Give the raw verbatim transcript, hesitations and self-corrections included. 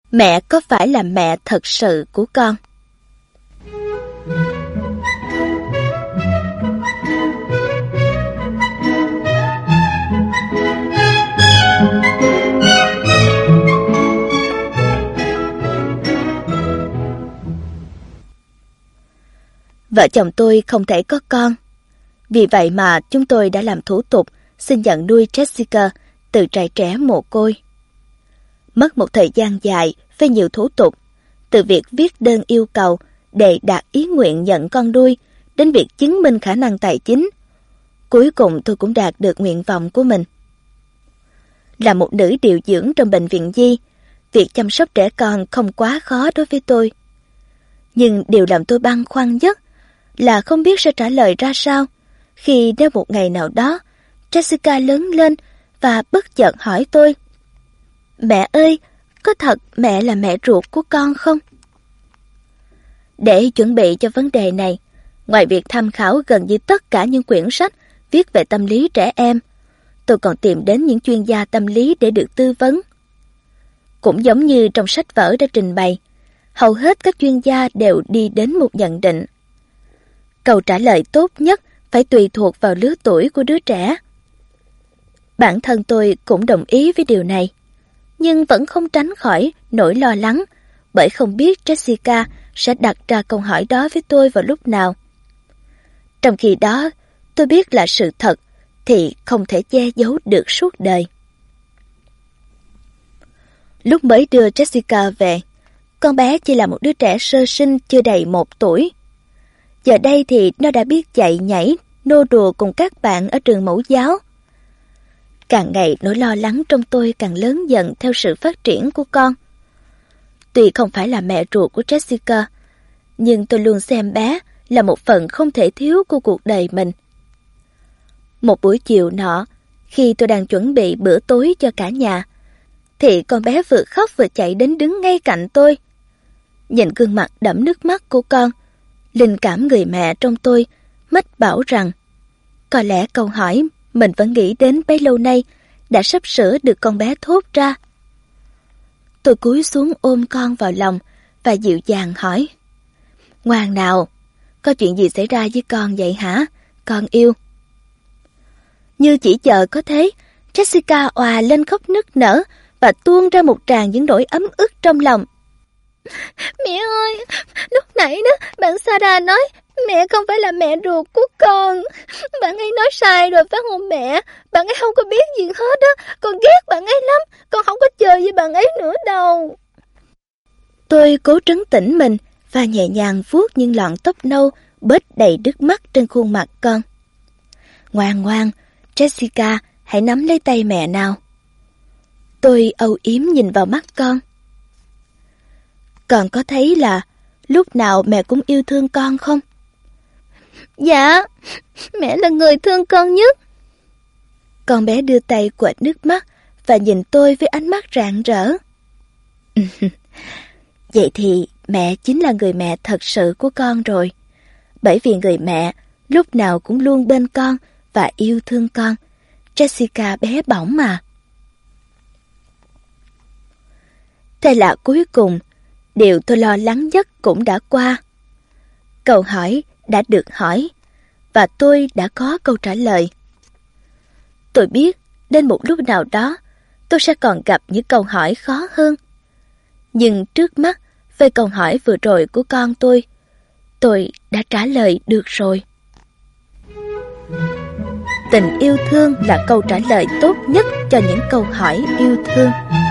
Mẹ có phải là mẹ thật sự của con? Vợ chồng tôi không thể có con. Vì vậy mà chúng tôi đã làm thủ tục xin nhận nuôi Jessica từ trại trẻ mồ côi. Mất một thời gian dài với nhiều thủ tục, từ việc viết đơn yêu cầu để đạt ý nguyện nhận con nuôi đến việc chứng minh khả năng tài chính. Cuối cùng tôi cũng đạt được nguyện vọng của mình. Là một nữ điều dưỡng trong bệnh viện Di, việc chăm sóc trẻ con không quá khó đối với tôi. Nhưng điều làm tôi băn khoăn nhất là không biết sẽ trả lời ra sao khi nếu một ngày nào đó Jessica lớn lên và bất chợt hỏi tôi: "Mẹ ơi, có thật mẹ là mẹ ruột của con không?" Để chuẩn bị cho vấn đề này, ngoài việc tham khảo gần như tất cả những quyển sách viết về tâm lý trẻ em, tôi còn tìm đến những chuyên gia tâm lý để được tư vấn. Cũng giống như trong sách vở đã trình bày, hầu hết các chuyên gia đều đi đến một nhận định: câu trả lời tốt nhất phải tùy thuộc vào lứa tuổi của đứa trẻ. Bản thân tôi cũng đồng ý với điều này, nhưng vẫn không tránh khỏi nỗi lo lắng bởi không biết Jessica sẽ đặt ra câu hỏi đó với tôi vào lúc nào. Trong khi đó, tôi biết là sự thật thì không thể che giấu được suốt đời. Lúc mới đưa Jessica về, con bé chỉ là một đứa trẻ sơ sinh chưa đầy một tuổi. Giờ đây thì nó đã biết chạy nhảy, nô đùa cùng các bạn ở trường mẫu giáo. Càng ngày nỗi lo lắng trong tôi càng lớn dần theo sự phát triển của con. Tuy không phải là mẹ ruột của Jessica, nhưng tôi luôn xem bé là một phần không thể thiếu của cuộc đời mình. Một buổi chiều nọ, khi tôi đang chuẩn bị bữa tối cho cả nhà, thì con bé vừa khóc vừa chạy đến đứng ngay cạnh tôi. Nhìn gương mặt đẫm nước mắt của con, linh cảm người mẹ trong tôi mách bảo rằng có lẽ câu hỏi mình vẫn nghĩ đến bấy lâu nay đã sắp sửa được con bé thốt ra. Tôi cúi xuống ôm con vào lòng và dịu dàng hỏi: "Ngoan nào, có chuyện gì xảy ra với con vậy hả, con yêu?" Như chỉ chờ có thế, Jessica òa lên khóc nức nở và tuôn ra một tràng những nỗi ấm ức trong lòng. "Mẹ ơi, lúc nãy đó bạn Sarah nói mẹ không phải là mẹ ruột của con. Bạn ấy nói sai rồi phải không mẹ? Bạn ấy không có biết gì hết á. Con ghét bạn ấy lắm. Con không có chơi với bạn ấy nữa đâu." Tôi cố trấn tĩnh mình và nhẹ nhàng vuốt những lọn tóc nâu bết đầy nước mắt trên khuôn mặt con. "Ngoan ngoan, Jessica, hãy nắm lấy tay mẹ nào." Tôi âu yếm nhìn vào mắt con. "Con có thấy là lúc nào mẹ cũng yêu thương con không?" "Dạ, mẹ là người thương con nhất." Con bé đưa tay quệt nước mắt và nhìn tôi với ánh mắt rạng rỡ. "Vậy thì mẹ chính là người mẹ thật sự của con rồi. Bởi vì người mẹ lúc nào cũng luôn bên con và yêu thương con. Jessica bé bỏng mà." Thế là cuối cùng, điều tôi lo lắng nhất cũng đã qua. Câu hỏi đã được hỏi, và tôi đã có câu trả lời. Tôi biết, đến một lúc nào đó, tôi sẽ còn gặp những câu hỏi khó hơn. Nhưng trước mắt, về câu hỏi vừa rồi của con tôi, tôi đã trả lời được rồi. Tình yêu thương là câu trả lời tốt nhất cho những câu hỏi yêu thương.